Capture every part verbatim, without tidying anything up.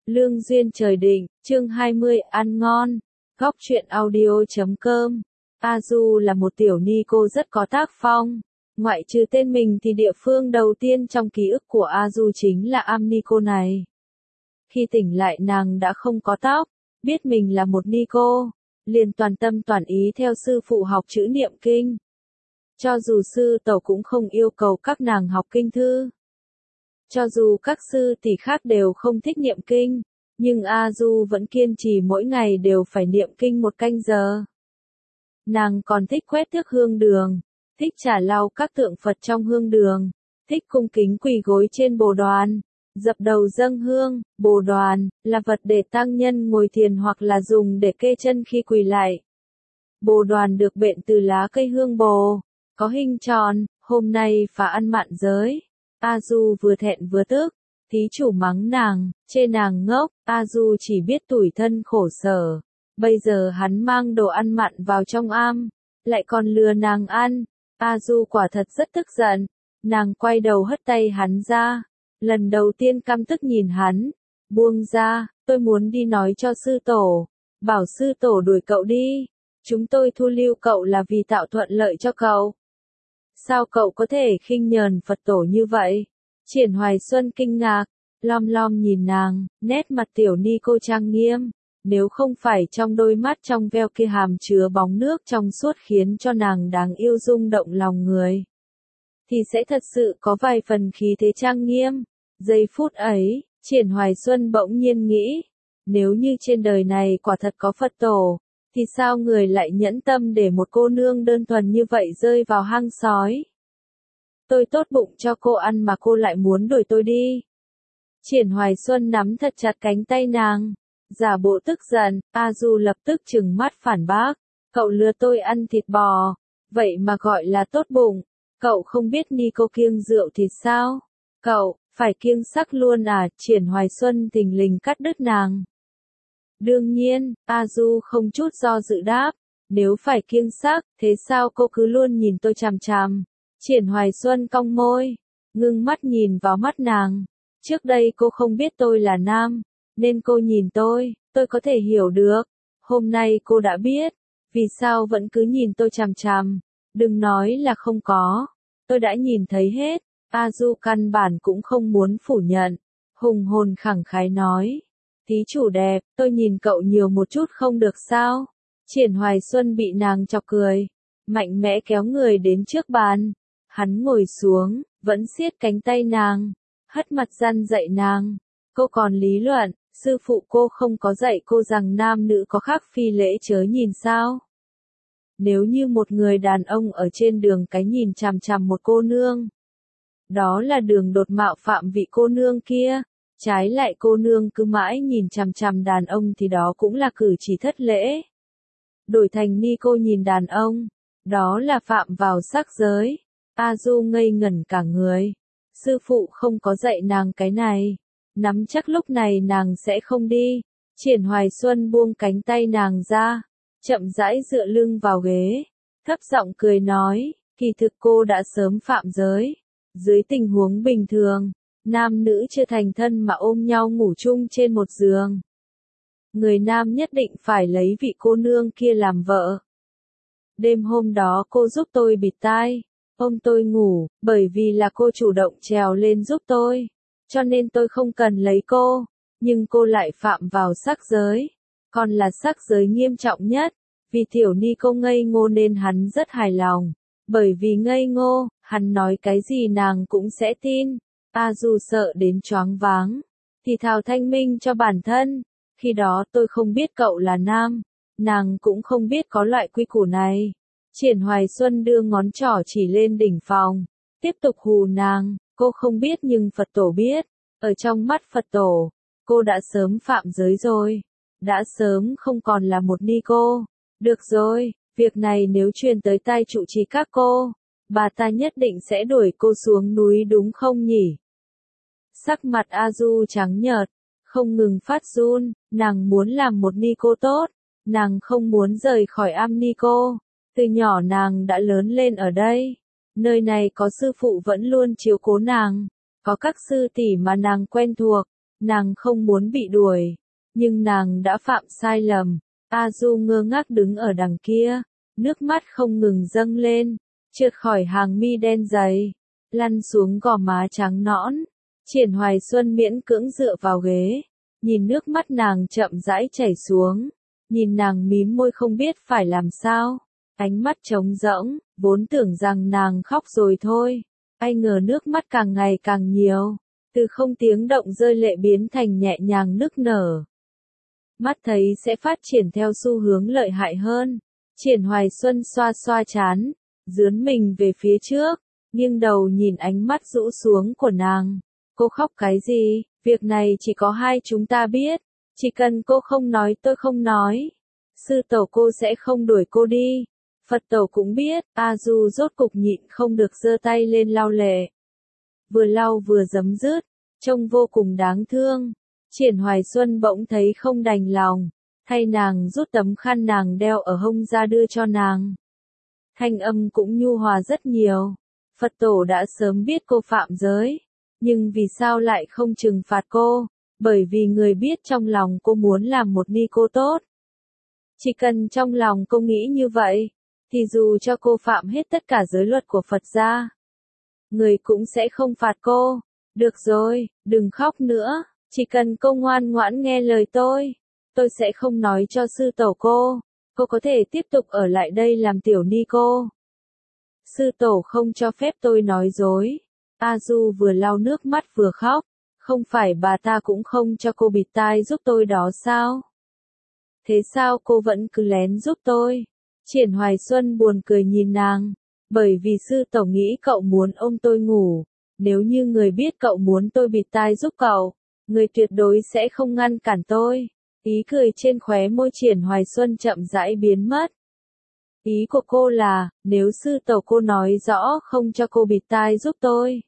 Lương duyên trời định, chương hai mươi, ăn ngon. Góc truyện audio chấm com. A Du là một tiểu ni cô rất có tác phong. Ngoại trừ tên mình thì địa phương đầu tiên trong ký ức của A Du chính là am ni cô này. Khi tỉnh lại nàng đã không có tóc, biết mình là một ni cô, liền toàn tâm toàn ý theo sư phụ học chữ niệm kinh. Cho dù sư tổ cũng không yêu cầu các nàng học kinh thư. Cho dù các sư tỷ khác đều không thích niệm kinh, nhưng A Du vẫn kiên trì mỗi ngày đều phải niệm kinh một canh giờ. Nàng còn thích quét thước hương đường, thích trả lau các tượng Phật trong hương đường, thích cung kính quỳ gối trên bồ đoàn, dập đầu dâng hương. Bồ đoàn là vật để tăng nhân ngồi thiền hoặc là dùng để kê chân khi quỳ lạy. Bồ đoàn được bện từ lá cây hương bồ, có hình tròn. Hôm nay phá ăn mạn giới. A Du vừa thẹn vừa tức, thí chủ mắng nàng, chê nàng ngốc. A Du chỉ biết tủi thân khổ sở. Bây giờ hắn mang đồ ăn mặn vào trong am, lại còn lừa nàng ăn. A Du quả thật rất tức giận. Nàng quay đầu hất tay hắn ra. Lần đầu tiên căm tức nhìn hắn. Buông ra, tôi muốn đi nói cho sư tổ. Bảo sư tổ đuổi cậu đi. Chúng tôi thu lưu cậu là vì tạo thuận lợi cho cậu. Sao cậu có thể khinh nhờn Phật tổ như vậy? Triển Hoài Xuân kinh ngạc, lom lom nhìn nàng, nét mặt tiểu ni cô trang nghiêm. Nếu không phải trong đôi mắt trong veo kia hàm chứa bóng nước trong suốt khiến cho nàng đáng yêu rung động lòng người, thì sẽ thật sự có vài phần khí thế trang nghiêm. Giây phút ấy, Triển Hoài Xuân bỗng nhiên nghĩ, nếu như trên đời này quả thật có Phật tổ, thì sao người lại nhẫn tâm để một cô nương đơn thuần như vậy rơi vào hang sói? Tôi tốt bụng cho cô ăn mà cô lại muốn đuổi tôi đi. Triển Hoài Xuân nắm thật chặt cánh tay nàng, giả bộ tức giận. A Du lập tức trừng mắt phản bác, cậu lừa tôi ăn thịt bò, vậy mà gọi là tốt bụng. Cậu không biết ni cô kiêng rượu thịt sao? Cậu, phải kiêng sắc luôn à? Triển Hoài Xuân thình lình cắt đứt nàng. Đương nhiên, A Du không chút do dự đáp, nếu phải kiêng sắc, thế sao cô cứ luôn nhìn tôi chằm chằm? Triển Hoài Xuân cong môi, ngưng mắt nhìn vào mắt nàng. Trước đây cô không biết tôi là nam, nên cô nhìn tôi, tôi có thể hiểu được. Hôm nay cô đã biết, vì sao vẫn cứ nhìn tôi chằm chằm. Đừng nói là không có, tôi đã nhìn thấy hết. A Du căn bản cũng không muốn phủ nhận, hùng hồn khẳng khái nói. Thí chủ đẹp, tôi nhìn cậu nhiều một chút không được sao? Triển Hoài Xuân bị nàng chọc cười, mạnh mẽ kéo người đến trước bàn. Hắn ngồi xuống, vẫn siết cánh tay nàng, hất mặt răn dạy nàng. Cô còn lý luận, sư phụ cô không có dạy cô rằng nam nữ có khác phi lễ chớ nhìn sao? Nếu như một người đàn ông ở trên đường cái nhìn chằm chằm một cô nương, đó là đường đột mạo phạm vị cô nương kia. Trái lại cô nương cứ mãi nhìn chằm chằm đàn ông thì đó cũng là cử chỉ thất lễ. Đổi thành ni cô nhìn đàn ông, đó là phạm vào sắc giới. A Du ngây ngẩn cả người. Sư phụ không có dạy nàng cái này. Nắm chắc lúc này nàng sẽ không đi. Triển Hoài Xuân buông cánh tay nàng ra, chậm rãi dựa lưng vào ghế, thấp giọng cười nói, kỳ thực cô đã sớm phạm giới. Dưới tình huống bình thường, nam nữ chưa thành thân mà ôm nhau ngủ chung trên một giường, người nam nhất định phải lấy vị cô nương kia làm vợ. Đêm hôm đó cô giúp tôi bịt tai, ôm tôi ngủ, bởi vì là cô chủ động trèo lên giúp tôi, cho nên tôi không cần lấy cô, nhưng cô lại phạm vào sắc giới, còn là sắc giới nghiêm trọng nhất. Vì tiểu ni cô ngây ngô nên hắn rất hài lòng, bởi vì ngây ngô, hắn nói cái gì nàng cũng sẽ tin. A Du sợ đến choáng váng, thì thào thanh minh cho bản thân, khi đó tôi không biết cậu là nam, nàng cũng không biết có loại quy củ này. Triển Hoài Xuân đưa ngón trỏ chỉ lên đỉnh phòng, tiếp tục hù nàng, cô không biết nhưng Phật tổ biết, ở trong mắt Phật tổ, cô đã sớm phạm giới rồi, đã sớm không còn là một ni cô. Được rồi, việc này nếu truyền tới tai trụ trì các cô, bà ta nhất định sẽ đuổi cô xuống núi đúng không nhỉ? Sắc mặt A Du trắng nhợt, không ngừng phát run. Nàng muốn làm một ni cô tốt, nàng không muốn rời khỏi am ni cô. Từ nhỏ nàng đã lớn lên ở đây, nơi này có sư phụ vẫn luôn chiếu cố nàng, có các sư tỷ mà nàng quen thuộc, Nàng không muốn bị đuổi, nhưng nàng đã phạm sai lầm. A Du ngơ ngác đứng ở đằng kia, nước mắt không ngừng dâng lên, trượt khỏi hàng mi đen dày, lăn xuống gò má trắng nõn. Triển Hoài Xuân miễn cưỡng dựa vào ghế, nhìn nước mắt nàng chậm rãi chảy xuống, nhìn nàng mím môi không biết phải làm sao, ánh mắt trống rỗng, vốn tưởng rằng nàng khóc rồi thôi, ai ngờ nước mắt càng ngày càng nhiều, từ không tiếng động rơi lệ biến thành nhẹ nhàng nức nở. Mắt thấy sẽ phát triển theo xu hướng lợi hại hơn, Triển Hoài Xuân xoa xoa trán, dướn mình về phía trước, nghiêng đầu nhìn ánh mắt rũ xuống của nàng. Cô khóc cái gì, việc này chỉ có hai chúng ta biết, chỉ cần cô không nói tôi không nói. Sư tổ cô sẽ không đuổi cô đi. Phật tổ cũng biết, A Du rốt cục nhịn không được giơ tay lên lau lệ. Vừa lau vừa giấm dứt, trông vô cùng đáng thương. Triển Hoài Xuân bỗng thấy không đành lòng, thay nàng rút tấm khăn nàng đeo ở hông ra đưa cho nàng. Thanh âm cũng nhu hòa rất nhiều. Phật tổ đã sớm biết cô phạm giới, nhưng vì sao lại không trừng phạt cô? Bởi vì người biết trong lòng cô muốn làm một ni cô tốt. Chỉ cần trong lòng cô nghĩ như vậy, thì dù cho cô phạm hết tất cả giới luật của Phật gia, người cũng sẽ không phạt cô. Được rồi, đừng khóc nữa, chỉ cần cô ngoan ngoãn nghe lời tôi, tôi sẽ không nói cho sư tổ cô, cô có thể tiếp tục ở lại đây làm tiểu ni cô. Sư tổ không cho phép tôi nói dối. A Du vừa lau nước mắt vừa khóc, không phải bà ta cũng không cho cô bịt tai giúp tôi đó sao? Thế sao cô vẫn cứ lén giúp tôi? Triển Hoài Xuân buồn cười nhìn nàng, bởi vì sư tổ nghĩ cậu muốn ôm tôi ngủ, nếu như người biết cậu muốn tôi bịt tai giúp cậu, người tuyệt đối sẽ không ngăn cản tôi. Ý cười trên khóe môi Triển Hoài Xuân chậm rãi biến mất. Ý của cô là, nếu sư tổ cô nói rõ không cho cô bịt tai giúp tôi,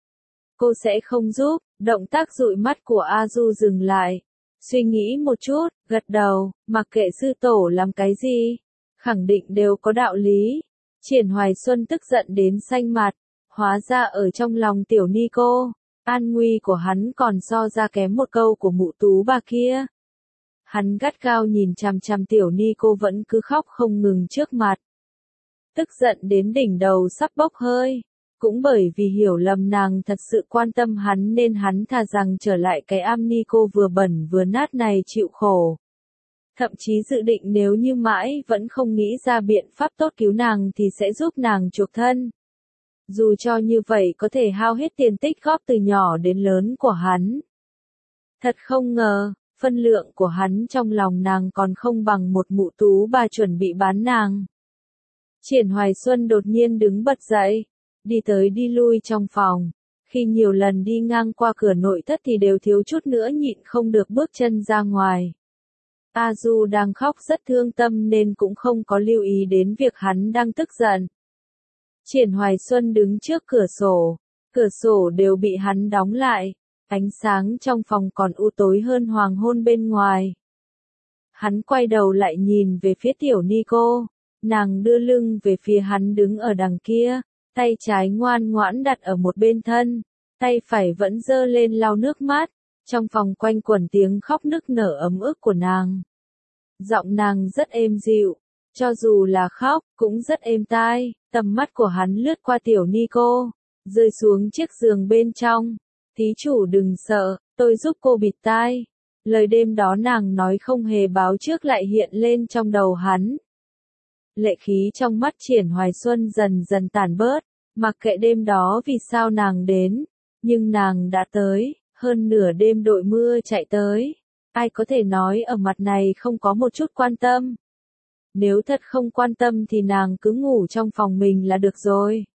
cô sẽ không giúp. Động tác dụi mắt của A Du dừng lại, suy nghĩ một chút, gật đầu, mặc kệ sư tổ làm cái gì, khẳng định đều có đạo lý. Triển Hoài Xuân tức giận đến xanh mặt, hóa ra ở trong lòng tiểu ni cô, an nguy của hắn còn so ra kém một câu của mụ tú bà kia. Hắn gắt gao nhìn chằm chằm tiểu ni cô vẫn cứ khóc không ngừng trước mặt. Tức giận đến đỉnh đầu sắp bốc hơi. Cũng bởi vì hiểu lầm nàng thật sự quan tâm hắn nên hắn thà rằng trở lại cái am ni cô vừa bẩn vừa nát này chịu khổ. Thậm chí dự định nếu như mãi vẫn không nghĩ ra biện pháp tốt cứu nàng thì sẽ giúp nàng chuộc thân. Dù cho như vậy có thể hao hết tiền tích góp từ nhỏ đến lớn của hắn. Thật không ngờ, phân lượng của hắn trong lòng nàng còn không bằng một mụ tú bà chuẩn bị bán nàng. Triển Hoài Xuân đột nhiên đứng bật dậy, đi tới đi lui trong phòng. Khi nhiều lần đi ngang qua cửa nội thất thì đều thiếu chút nữa nhịn không được bước chân ra ngoài. A Du đang khóc rất thương tâm nên cũng không có lưu ý đến việc hắn đang tức giận. Triển Hoài Xuân đứng trước cửa sổ, cửa sổ đều bị hắn đóng lại, ánh sáng trong phòng còn u tối hơn hoàng hôn bên ngoài. Hắn quay đầu lại nhìn về phía tiểu ni cô, nàng đưa lưng về phía hắn đứng ở đằng kia, tay trái ngoan ngoãn đặt ở một bên thân, tay phải vẫn giơ lên lau nước mắt, trong phòng quanh quẩn tiếng khóc nức nở ấm ức của nàng. Giọng nàng rất êm dịu, cho dù là khóc, cũng rất êm tai. Tầm mắt của hắn lướt qua tiểu ni cô, rơi xuống chiếc giường bên trong. Thí chủ đừng sợ, tôi giúp cô bịt tai. Lời đêm đó nàng nói không hề báo trước lại hiện lên trong đầu hắn. Lệ khí trong mắt Triển Hoài Xuân dần dần tàn bớt, mặc kệ đêm đó vì sao nàng đến, nhưng nàng đã tới, hơn nửa đêm đội mưa chạy tới. Ai có thể nói ở mặt này không có một chút quan tâm. Nếu thật không quan tâm thì nàng cứ ngủ trong phòng mình là được rồi.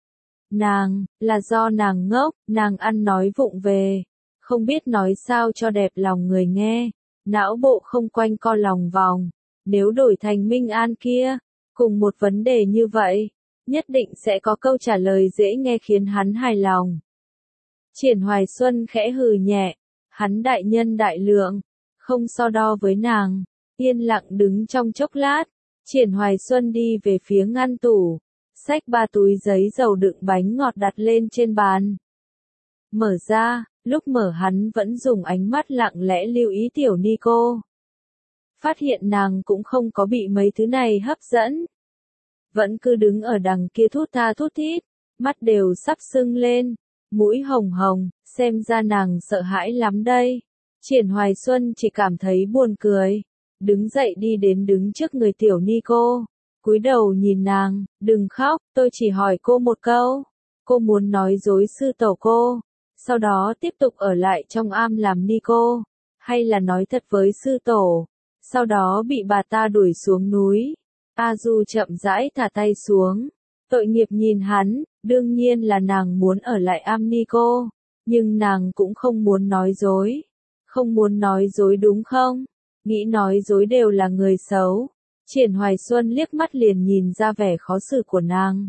Nàng, là do nàng ngốc, nàng ăn nói vụng về, không biết nói sao cho đẹp lòng người nghe, não bộ không quanh co lòng vòng. Nếu đổi thành Minh An kia, cùng một vấn đề như vậy, nhất định sẽ có câu trả lời dễ nghe khiến hắn hài lòng. Triển Hoài Xuân khẽ hừ nhẹ, hắn đại nhân đại lượng, không so đo với nàng, yên lặng đứng trong chốc lát, Triển Hoài Xuân đi về phía ngăn tủ, xách ba túi giấy dầu đựng bánh ngọt đặt lên trên bàn. Mở ra, Lúc mở hắn vẫn dùng ánh mắt lặng lẽ lưu ý tiểu Nico. Phát hiện nàng cũng không có bị mấy thứ này hấp dẫn. Vẫn cứ đứng ở đằng kia thút tha thút thít, mắt đều sắp sưng lên, mũi hồng hồng, xem ra nàng sợ hãi lắm đây. Triển Hoài Xuân chỉ cảm thấy buồn cười, đứng dậy đi đến đứng trước người tiểu Nico, cúi đầu nhìn nàng, đừng khóc, tôi chỉ hỏi cô một câu. Cô muốn nói dối sư tổ cô, sau đó tiếp tục ở lại trong am làm Nico, hay là nói thật với sư tổ, sau đó bị bà ta đuổi xuống núi. A Du chậm rãi thả tay xuống, tội nghiệp nhìn hắn, đương nhiên là nàng muốn ở lại am Nico, nhưng nàng cũng không muốn nói dối. Không muốn nói dối đúng không? Nghĩ nói dối đều là người xấu. Triển Hoài Xuân liếc mắt liền nhìn ra vẻ khó xử của nàng.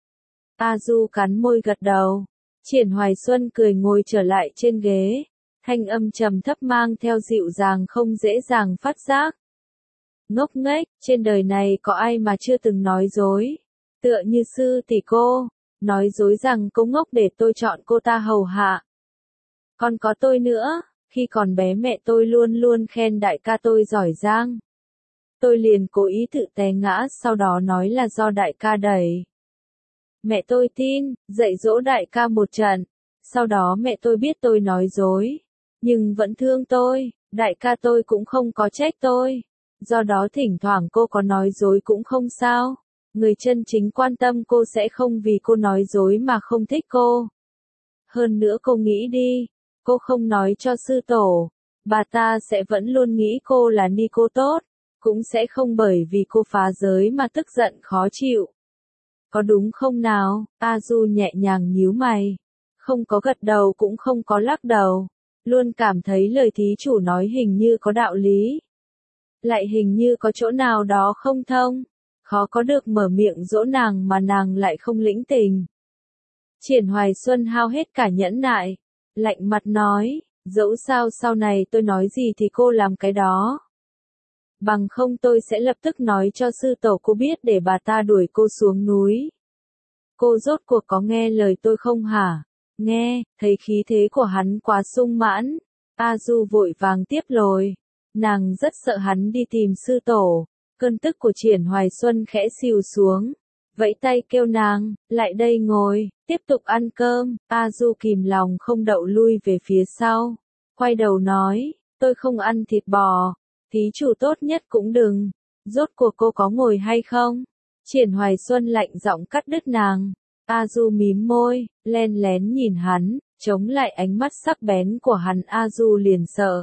A Du cắn môi gật đầu. Triển Hoài Xuân cười ngồi trở lại trên ghế, thanh âm trầm thấp mang theo dịu dàng không dễ dàng phát giác. Ngốc nghếch, trên đời này có ai mà chưa từng nói dối? Tựa như sư tỷ cô, nói dối rằng cô ngốc để tôi chọn cô ta hầu hạ. Còn có tôi nữa, khi còn bé mẹ tôi luôn luôn khen đại ca tôi giỏi giang. Tôi liền cố ý tự té ngã, sau đó nói là do đại ca đẩy. Mẹ tôi tin, dạy dỗ đại ca một trận. Sau đó mẹ tôi biết tôi nói dối, nhưng vẫn thương tôi, đại ca tôi cũng không có trách tôi. Do đó thỉnh thoảng cô có nói dối cũng không sao. Người chân chính quan tâm cô sẽ không vì cô nói dối mà không thích cô. Hơn nữa cô nghĩ đi, cô không nói cho sư tổ, bà ta sẽ vẫn luôn nghĩ cô là Nico tốt, cũng sẽ không bởi vì cô phá giới mà tức giận khó chịu. Có đúng không nào? A Du nhẹ nhàng nhíu mày, không có gật đầu cũng không có lắc đầu, luôn cảm thấy lời thí chủ nói hình như có đạo lý. Lại hình như có chỗ nào đó không thông, khó có được mở miệng dỗ nàng mà nàng lại không lĩnh tình. Triển Hoài Xuân hao hết cả nhẫn nại, lạnh mặt nói, dẫu sao sau này tôi nói gì thì cô làm cái đó. Bằng không tôi sẽ lập tức nói cho sư tổ cô biết để bà ta đuổi cô xuống núi. Cô rốt cuộc có nghe lời tôi không hả? Nghe, thấy khí thế của hắn quá sung mãn. A Du vội vàng tiếp lời. Nàng rất sợ hắn đi tìm sư tổ. Cơn tức của Triển Hoài Xuân khẽ xìu xuống. Vẫy tay kêu nàng, lại đây ngồi, tiếp tục ăn cơm. A Du kìm lòng không đậu lui về phía sau. Quay đầu nói, tôi không ăn thịt bò. Thí chủ tốt nhất cũng đừng. Rốt cuộc cô có ngồi hay không? Triển Hoài Xuân lạnh giọng cắt đứt nàng. A Du mím môi, len lén nhìn hắn, chống lại ánh mắt sắc bén của hắn. A Du liền sợ.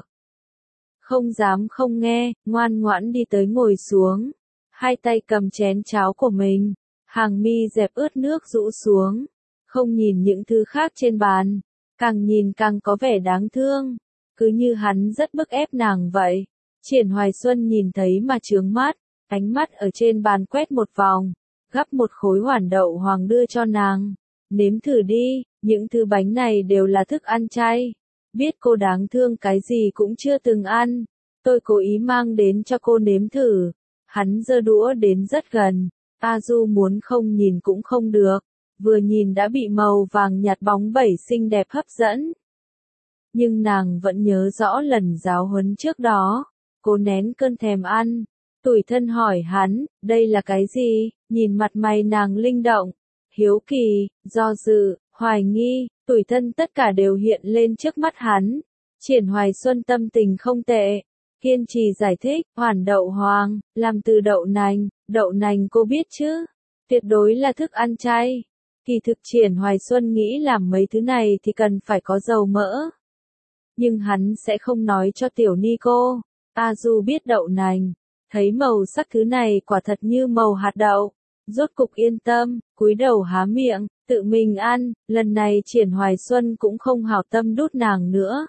Không dám không nghe, ngoan ngoãn đi tới ngồi xuống. Hai tay cầm chén cháo của mình, hàng mi dẹp ướt nước rũ xuống. Không nhìn những thứ khác trên bàn, càng nhìn càng có vẻ đáng thương. Cứ như hắn rất bức ép nàng vậy. Triển Hoài Xuân nhìn thấy mà trướng mắt, ánh mắt ở trên bàn quét một vòng, gắp một khối hoàn đậu hoàng đưa cho nàng. Nếm thử đi, những thứ bánh này đều là thức ăn chay. Biết cô đáng thương cái gì cũng chưa từng ăn, tôi cố ý mang đến cho cô nếm thử. Hắn giơ đũa đến rất gần, A Du muốn không nhìn cũng không được, vừa nhìn đã bị màu vàng nhạt bóng bẩy xinh đẹp hấp dẫn. Nhưng nàng vẫn nhớ rõ lần giáo huấn trước đó. Cô nén cơn thèm ăn, tủi thân hỏi hắn, đây là cái gì? Nhìn mặt mày nàng linh động, hiếu kỳ, do dự, hoài nghi, tủi thân tất cả đều hiện lên trước mắt hắn. Triển Hoài Xuân tâm tình không tệ, kiên trì giải thích, hoàn đậu hoàng, làm từ đậu nành, đậu nành cô biết chứ? Tuyệt đối là thức ăn chay. Kỳ thực Triển Hoài Xuân nghĩ làm mấy thứ này thì cần phải có dầu mỡ. Nhưng hắn sẽ không nói cho tiểu Nico. A Du biết đậu nành, thấy màu sắc thứ này quả thật như màu hạt đậu, rốt cục yên tâm, cúi đầu há miệng, tự mình ăn. Lần này Triển Hoài Xuân cũng không hảo tâm đút nàng nữa.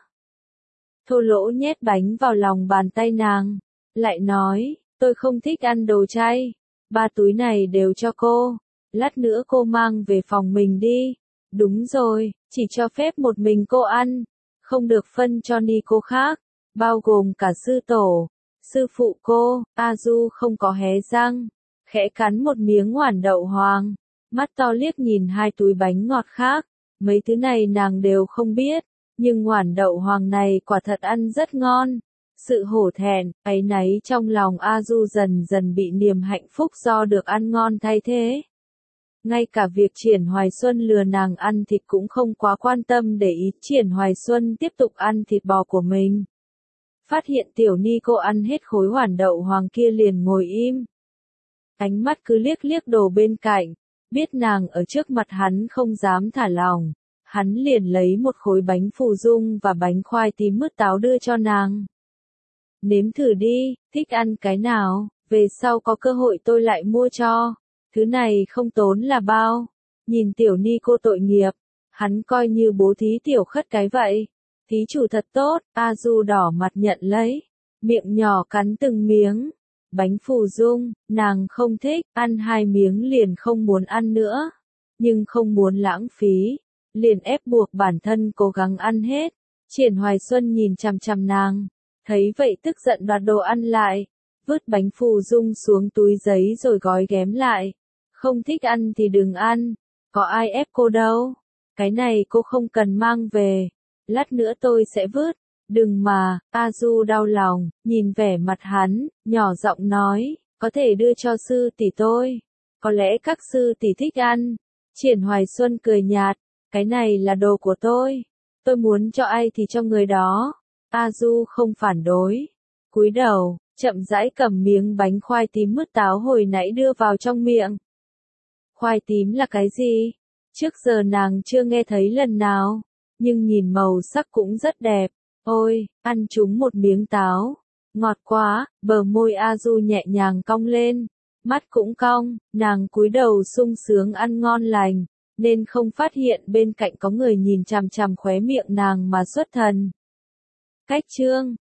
Thô lỗ nhét bánh vào lòng bàn tay nàng, lại nói, tôi không thích ăn đồ chay, ba túi này đều cho cô, lát nữa cô mang về phòng mình đi. Đúng rồi, chỉ cho phép một mình cô ăn, không được phân cho ni cô khác. Bao gồm cả sư tổ, sư phụ cô. A Du không có hé răng, khẽ cắn một miếng hoàn đậu hoàng, mắt to liếc nhìn hai túi bánh ngọt khác, mấy thứ này nàng đều không biết, Nhưng ngoản đậu hoàng này quả thật ăn rất ngon. Sự hổ thẹn, áy náy trong lòng A Du dần dần bị niềm hạnh phúc do được ăn ngon thay thế. Ngay cả việc Triển Hoài Xuân lừa nàng ăn thịt cũng không quá quan tâm để ý. Triển Hoài Xuân tiếp tục ăn thịt bò của mình. Phát hiện tiểu ni cô ăn hết khối hoản đậu hoàng kia liền ngồi im. Ánh mắt cứ liếc liếc đồ bên cạnh, biết nàng ở trước mặt hắn không dám thả lòng. Hắn liền lấy một khối bánh phù dung và bánh khoai tím mứt táo đưa cho nàng. Nếm thử đi, thích ăn cái nào, về sau có cơ hội tôi lại mua cho. Thứ này không tốn là bao. Nhìn tiểu ni cô tội nghiệp, hắn coi như bố thí tiểu khất cái vậy. Thí chủ thật tốt, A Du đỏ mặt nhận lấy, miệng nhỏ cắn từng miếng. Bánh phù dung, nàng không thích, ăn hai miếng liền không muốn ăn nữa. Nhưng không muốn lãng phí, liền ép buộc bản thân cố gắng ăn hết. Triển Hoài Xuân nhìn chằm chằm nàng, thấy vậy tức giận đoạt đồ ăn lại, vứt bánh phù dung xuống túi giấy rồi gói ghém lại. Không thích ăn thì đừng ăn, có ai ép cô đâu. Cái này cô không cần mang về, lát nữa tôi sẽ vứt. Đừng mà, A Du đau lòng, nhìn vẻ mặt hắn, nhỏ giọng nói, có thể đưa cho sư tỷ tôi. Có lẽ các sư tỷ thích ăn. Triển Hoài Xuân cười nhạt, cái này là đồ của tôi. Tôi muốn cho ai thì cho người đó. A Du không phản đối. Cúi đầu, chậm rãi cầm miếng bánh khoai tím mứt táo hồi nãy đưa vào trong miệng. Khoai tím là cái gì? Trước giờ nàng chưa nghe thấy lần nào, nhưng nhìn màu sắc cũng rất đẹp. Ôi, ăn chúng một miếng táo. Ngọt quá, bờ môi A Du nhẹ nhàng cong lên. Mắt cũng cong, nàng cúi đầu sung sướng ăn ngon lành, nên không phát hiện bên cạnh có người nhìn chằm chằm khóe miệng nàng mà xuất thần. Cách chương